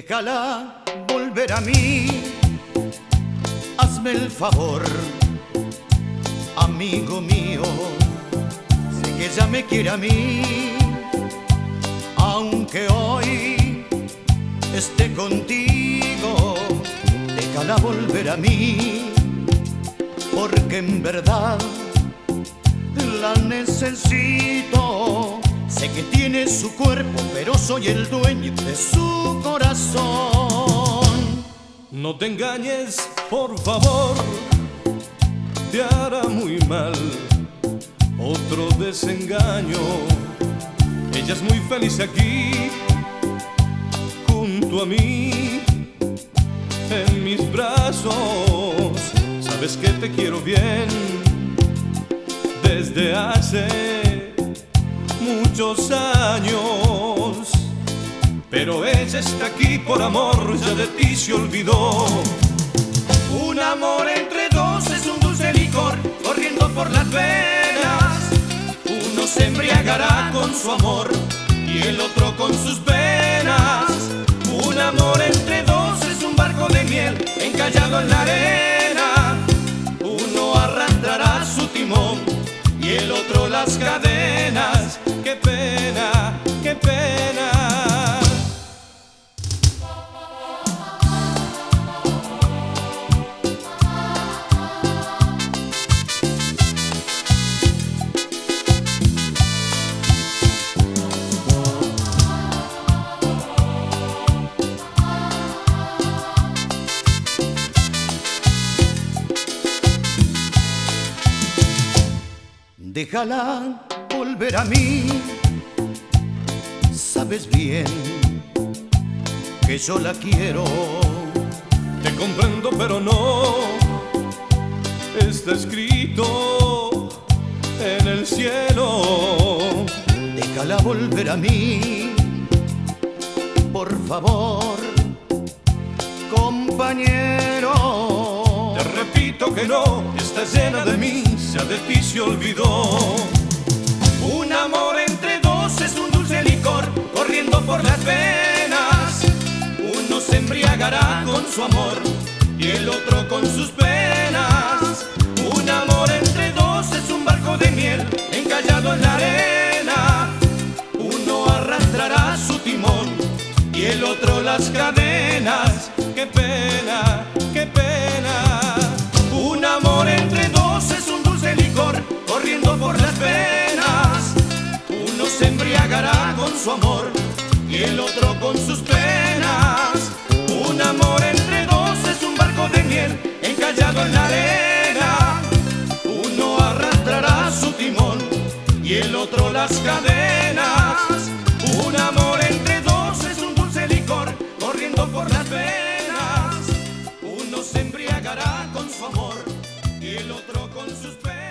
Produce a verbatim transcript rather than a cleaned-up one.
Déjala volver a mí, hazme el favor, amigo mío. Sé que ella me quiere a mí, aunque hoy esté contigo. Déjala volver a mí, porque en verdad la necesito. Sé que tiene su cuerpo, pero soy el dueño de su corazón. No te engañes, por favor, te hará muy mal otro desengaño. Ella es muy feliz aquí, junto a mí, en mis brazos. Sabes que te quiero bien desde hace muchos años, pero ella está aquí por amor, ya de ti se olvidó. Un amor entre dos es un dulce licor corriendo por las venas. Uno se embriagará con su amor y el otro con sus penas. Un amor entre dos es un barco de miel encallado en la arena. Uno arrastrará su timón y el otro las cadenas. Qué pena, qué pena. Déjala volver a mí, sabes bien que yo la quiero. Te comprendo, pero no está escrito en el cielo. Déjala volver a mí, por favor, compañero. Te repito que no, está llena de mí, ya de ti se olvidó. Un amor entre dos es un dulce licor corriendo por las venas. Uno se embriagará con su amor y el otro con sus penas. Un amor entre dos es un barco de miel encallado en la arena. Uno arrastrará su timón y el otro las cadenas. Qué pena, qué pena. Un amor entre dos es un dulce licor corriendo por las venas. Uno se embriagará con su amor y el otro con sus penas. Un amor entre dos es un barco de miel encallado en la arena. Uno arrastrará su timón y el otro las cadenas. Un amor entre dos es un dulce licor corriendo por las venas. Uno se embriagará con su amor y el otro con sus penas.